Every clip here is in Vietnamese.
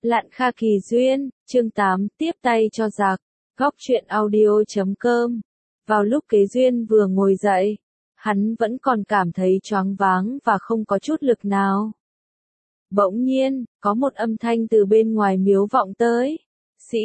Lạn Kha Kỳ Duyên, chương 8, tiếp tay cho giặc, góc truyện audio.com. Vào lúc Kế Duyên vừa ngồi dậy, hắn vẫn còn cảm thấy choáng váng và không có chút lực nào. Bỗng nhiên, có một âm thanh từ bên ngoài miếu vọng tới. Sĩ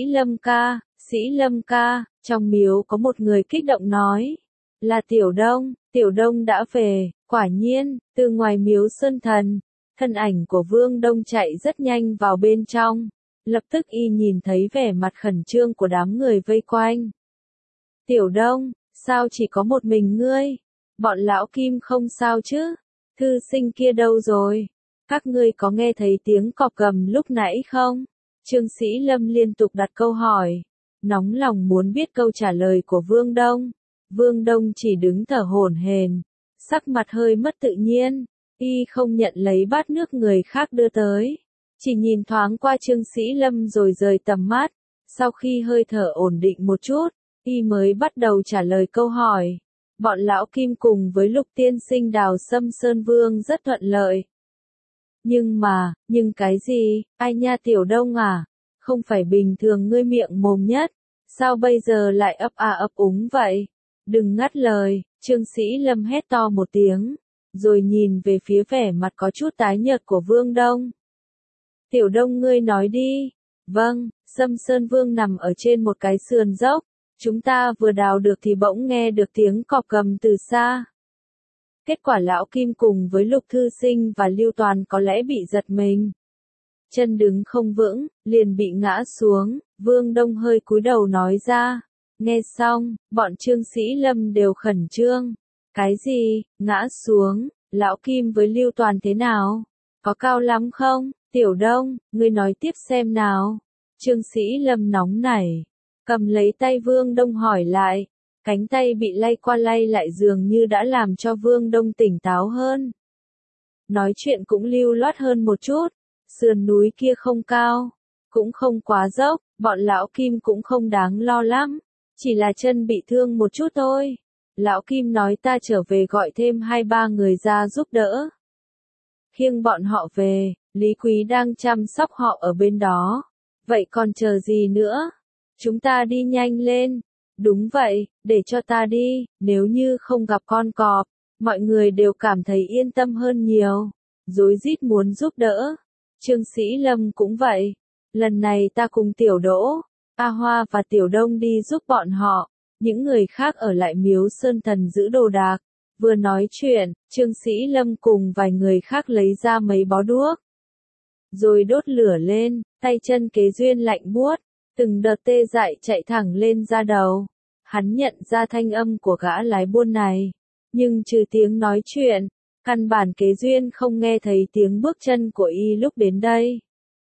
Lâm ca, trong miếu có một người kích động nói. Là Tiểu Đông đã về, quả nhiên, từ ngoài miếu Sơn Thần. Thân ảnh của Vương Đông chạy rất nhanh vào bên trong, lập tức y nhìn thấy vẻ mặt khẩn trương của đám người vây quanh. Tiểu Đông, sao chỉ có một mình ngươi? Bọn lão Kim không sao chứ? Thư sinh kia đâu rồi? Các ngươi có nghe thấy tiếng cọp gầm lúc nãy không? Trương Sĩ Lâm liên tục đặt câu hỏi, nóng lòng muốn biết câu trả lời của Vương Đông. Vương Đông chỉ đứng thở hổn hển, sắc mặt hơi mất tự nhiên. Y không nhận lấy bát nước người khác đưa tới, chỉ nhìn thoáng qua Trương Sĩ Lâm rồi rời tầm mắt. Sau khi hơi thở ổn định một chút, y mới bắt đầu trả lời câu hỏi. Bọn lão Kim cùng với Lục tiên sinh đào xâm Sơn Vương rất thuận lợi. Nhưng cái gì, ai nha Tiểu Đông à, không phải bình thường ngươi miệng mồm nhất, sao bây giờ lại ấp úng vậy? Đừng ngắt lời, Trương Sĩ Lâm hét to một tiếng, rồi nhìn về phía vẻ mặt có chút tái nhợt của Vương Đông. Tiểu Đông ngươi nói đi. Vâng, Xâm Sơn Vương nằm ở trên một cái sườn dốc, chúng ta vừa đào được thì bỗng nghe được tiếng cọp gầm từ xa. Kết quả lão Kim cùng với Lục Thư Sinh và Lưu Toàn có lẽ bị giật mình. Chân đứng không vững, liền bị ngã xuống, Vương Đông hơi cúi đầu nói ra. Nghe xong, bọn Trương Sĩ Lâm đều khẩn trương. Cái gì, ngã xuống, lão Kim với Lưu Toàn thế nào? Có cao lắm không? Tiểu Đông, ngươi nói tiếp xem nào. Trương Sĩ Lâm nóng nảy, cầm lấy tay Vương Đông hỏi lại. Cánh tay bị lay qua lay lại dường như đã làm cho Vương Đông tỉnh táo hơn. Nói chuyện cũng lưu loát hơn một chút. Sườn núi kia không cao, cũng không quá dốc, bọn lão Kim cũng không đáng lo lắm. Chỉ là chân bị thương một chút thôi. Lão Kim nói ta trở về gọi thêm 2-3 người ra giúp đỡ. Khiêng bọn họ về, Lý Quý đang chăm sóc họ ở bên đó. Vậy còn chờ gì nữa? Chúng ta đi nhanh lên. Đúng vậy, để cho ta đi, nếu như không gặp con cọp, mọi người đều cảm thấy yên tâm hơn nhiều. Rối rít muốn giúp đỡ. Trương Sĩ Lâm cũng vậy. Lần này ta cùng Tiểu Đỗ, A Hoa và Tiểu Đông đi giúp bọn họ. Những người khác ở lại miếu Sơn Thần giữ đồ đạc. Vừa nói chuyện, Trương Sĩ Lâm cùng vài người khác lấy ra mấy bó đuốc. Rồi đốt lửa lên, tay chân Kế Duyên lạnh buốt, từng đợt tê dại chạy thẳng lên da đầu. Hắn nhận ra thanh âm của gã lái buôn này. Nhưng trừ tiếng nói chuyện, căn bản Kế Duyên không nghe thấy tiếng bước chân của y lúc đến đây.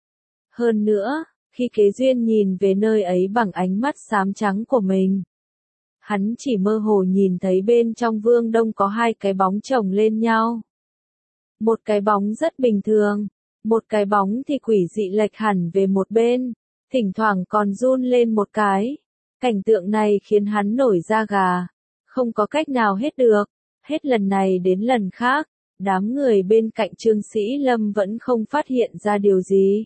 Hơn nữa, khi Kế Duyên nhìn về nơi ấy bằng ánh mắt xám trắng của mình, hắn chỉ mơ hồ nhìn thấy bên trong Vương Đông có 2 cái bóng chồng lên nhau. Một cái bóng rất bình thường, một cái bóng thì quỷ dị lệch hẳn về một bên, thỉnh thoảng còn run lên một cái. Cảnh tượng này khiến hắn nổi da gà, không có cách nào hết được. Hết lần này đến lần khác, đám người bên cạnh Trương Sĩ Lâm vẫn không phát hiện ra điều gì.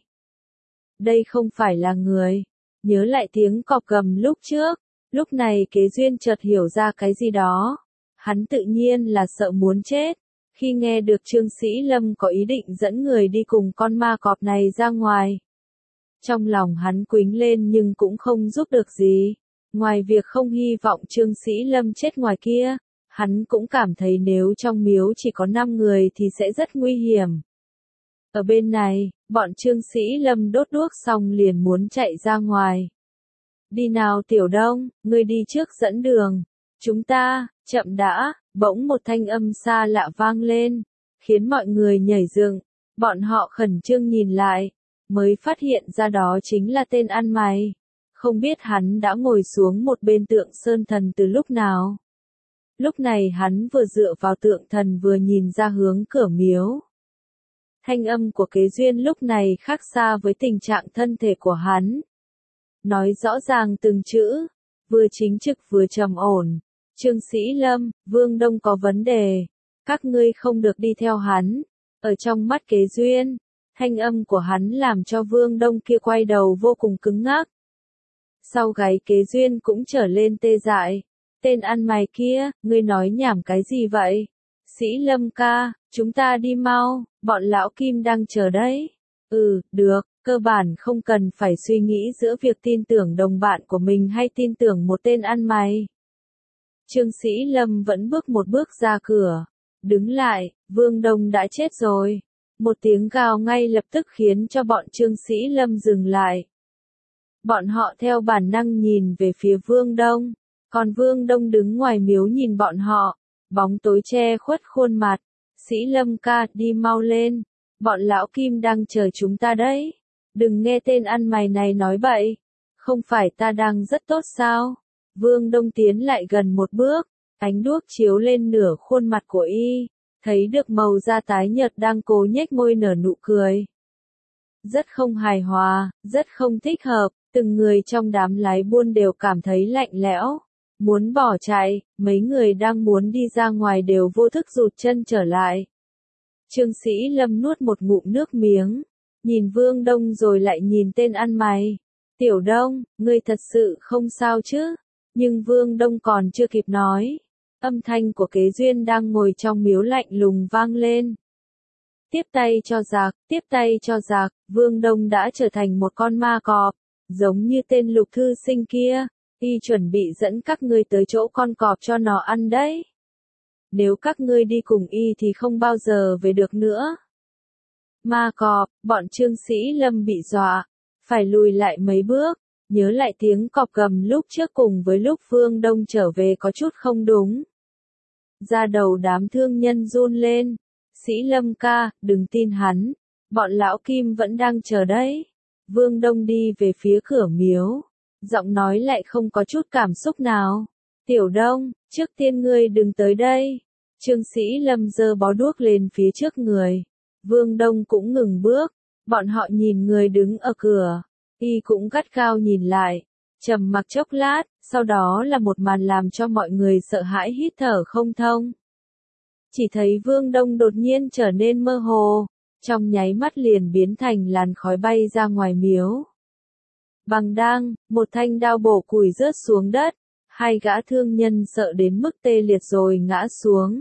Đây không phải là người. Nhớ lại tiếng cọp gầm lúc trước, lúc này Kế Duyên chợt hiểu ra cái gì đó. Hắn tự nhiên là sợ muốn chết. Khi nghe được Trương Sĩ Lâm có ý định dẫn người đi cùng con ma cọp này ra ngoài. Trong lòng hắn quýnh lên nhưng cũng không giúp được gì. Ngoài việc không hy vọng Trương Sĩ Lâm chết ngoài kia, hắn cũng cảm thấy nếu trong miếu chỉ có 5 người thì sẽ rất nguy hiểm. Ở bên này, bọn Trương Sĩ Lâm đốt đuốc xong liền muốn chạy ra ngoài. Đi nào Tiểu Đông, ngươi đi trước dẫn đường. Chúng ta, chậm đã, bỗng một thanh âm xa lạ vang lên, khiến mọi người nhảy dựng. Bọn họ khẩn trương nhìn lại, mới phát hiện ra đó chính là tên ăn mày. Không biết hắn đã ngồi xuống một bên tượng Sơn Thần từ lúc nào. Lúc này hắn vừa dựa vào tượng thần vừa nhìn ra hướng cửa miếu. Thanh âm của Kế Duyên lúc này khác xa với tình trạng thân thể của hắn. Nói rõ ràng từng chữ, vừa chính trực vừa trầm ổn. Trương Sĩ Lâm, Vương Đông có vấn đề. Các ngươi không được đi theo hắn. Ở trong mắt Kế Duyên, Thanh âm của hắn làm cho Vương Đông kia quay đầu vô cùng cứng ngắc. Sau gáy Kế Duyên cũng trở lên tê dại. Tên ăn mày kia, ngươi nói nhảm cái gì vậy? Sĩ Lâm ca, chúng ta đi mau, bọn lão Kim đang chờ đấy. Được, cơ bản không cần phải suy nghĩ giữa việc tin tưởng đồng bạn của mình hay tin tưởng một tên ăn mày. Trương Sĩ Lâm vẫn bước một bước ra cửa. Đứng lại, Vương Đông đã chết rồi. Một tiếng gào ngay lập tức khiến cho bọn Trương Sĩ Lâm dừng lại. Bọn họ theo bản năng nhìn về phía Vương Đông. Còn Vương Đông đứng ngoài miếu nhìn bọn họ. Bóng tối che khuất khuôn mặt. Sĩ Lâm ca, đi mau lên. Bọn lão Kim đang chờ chúng ta đấy. Đừng nghe tên ăn mày này nói bậy. Không phải ta đang rất tốt sao? Vương Đông tiến lại gần một bước. Ánh đuốc chiếu lên nửa khuôn mặt của y. Thấy được màu da tái nhợt đang cố nhếch môi nở nụ cười. Rất không hài hòa, rất không thích hợp. Từng người trong đám lái buôn đều cảm thấy lạnh lẽo. Muốn bỏ chạy, mấy người đang muốn đi ra ngoài đều vô thức rụt chân trở lại. Trương Sĩ Lâm nuốt một ngụm nước miếng, nhìn Vương Đông rồi lại nhìn tên ăn mày. Tiểu Đông, ngươi thật sự không sao chứ? Nhưng Vương Đông còn chưa kịp nói. Âm thanh của Kế Duyên đang ngồi trong miếu lạnh lùng vang lên. Tiếp tay cho giặc, tiếp tay cho giặc, Vương Đông đã trở thành một con ma cọp, giống như tên Lục Thư Sinh kia. Y chuẩn bị dẫn các ngươi tới chỗ con cọp cho nó ăn đấy. Nếu các ngươi đi cùng y thì không bao giờ về được nữa. Ma cọp, bọn Trương Sĩ Lâm bị dọa, phải lùi lại mấy bước, nhớ lại tiếng cọp gầm lúc trước cùng với lúc Vương Đông trở về có chút không đúng. Da đầu đám thương nhân run lên. Sĩ Lâm ca, đừng tin hắn, bọn lão Kim vẫn đang chờ đấy. Vương Đông đi về phía cửa miếu. Giọng nói lại không có chút cảm xúc nào. Tiểu Đông, trước tiên ngươi đừng tới đây. Trương Sĩ Lâm giơ bó đuốc lên phía trước người. Vương Đông cũng ngừng bước. Bọn họ nhìn người đứng ở cửa. Y cũng gắt gao nhìn lại. Trầm mặc chốc lát, sau đó là một màn làm cho mọi người sợ hãi hít thở không thông. Chỉ thấy Vương Đông đột nhiên trở nên mơ hồ. Trong nháy mắt liền biến thành làn khói bay ra ngoài miếu. Bằng đang, một thanh đao bổ củi rớt xuống đất, hai gã thương nhân sợ đến mức tê liệt rồi ngã xuống.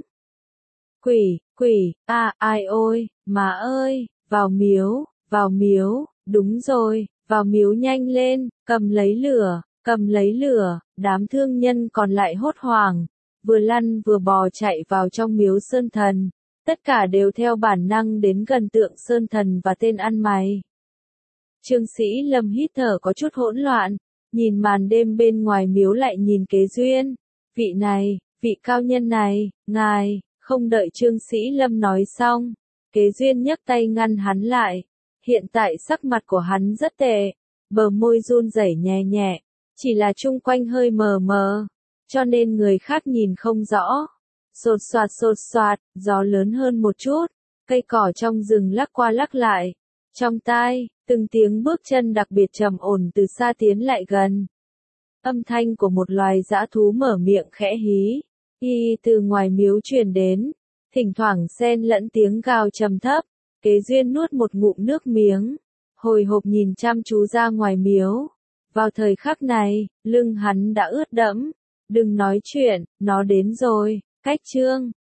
Quỷ, ai ôi, má ơi, vào miếu, đúng rồi, vào miếu nhanh lên, cầm lấy lửa, đám thương nhân còn lại hốt hoảng, vừa lăn vừa bò chạy vào trong miếu Sơn Thần, tất cả đều theo bản năng đến gần tượng Sơn Thần và tên ăn mày. Trương Sĩ Lâm hít thở có chút hỗn loạn, nhìn màn đêm bên ngoài miếu lại nhìn Kế Duyên. Vị cao nhân này, ngài, không đợi Trương Sĩ Lâm nói xong. Kế Duyên nhấc tay ngăn hắn lại. Hiện tại sắc mặt của hắn rất tệ, bờ môi run rẩy nhẹ nhẹ, chỉ là chung quanh hơi mờ mờ, cho nên người khác nhìn không rõ. Sột soạt, gió lớn hơn một chút, cây cỏ trong rừng lắc qua lắc lại. Trong tai, từng tiếng bước chân đặc biệt trầm ổn từ xa tiến lại gần. Âm thanh của một loài dã thú mở miệng khẽ hí, từ ngoài miếu truyền đến, thỉnh thoảng xen lẫn tiếng gào trầm thấp. Kế Duyên nuốt một ngụm nước miếng, hồi hộp nhìn chăm chú ra ngoài miếu. Vào thời khắc này, lưng hắn đã ướt đẫm. Đừng nói chuyện, nó đến rồi. Cách chương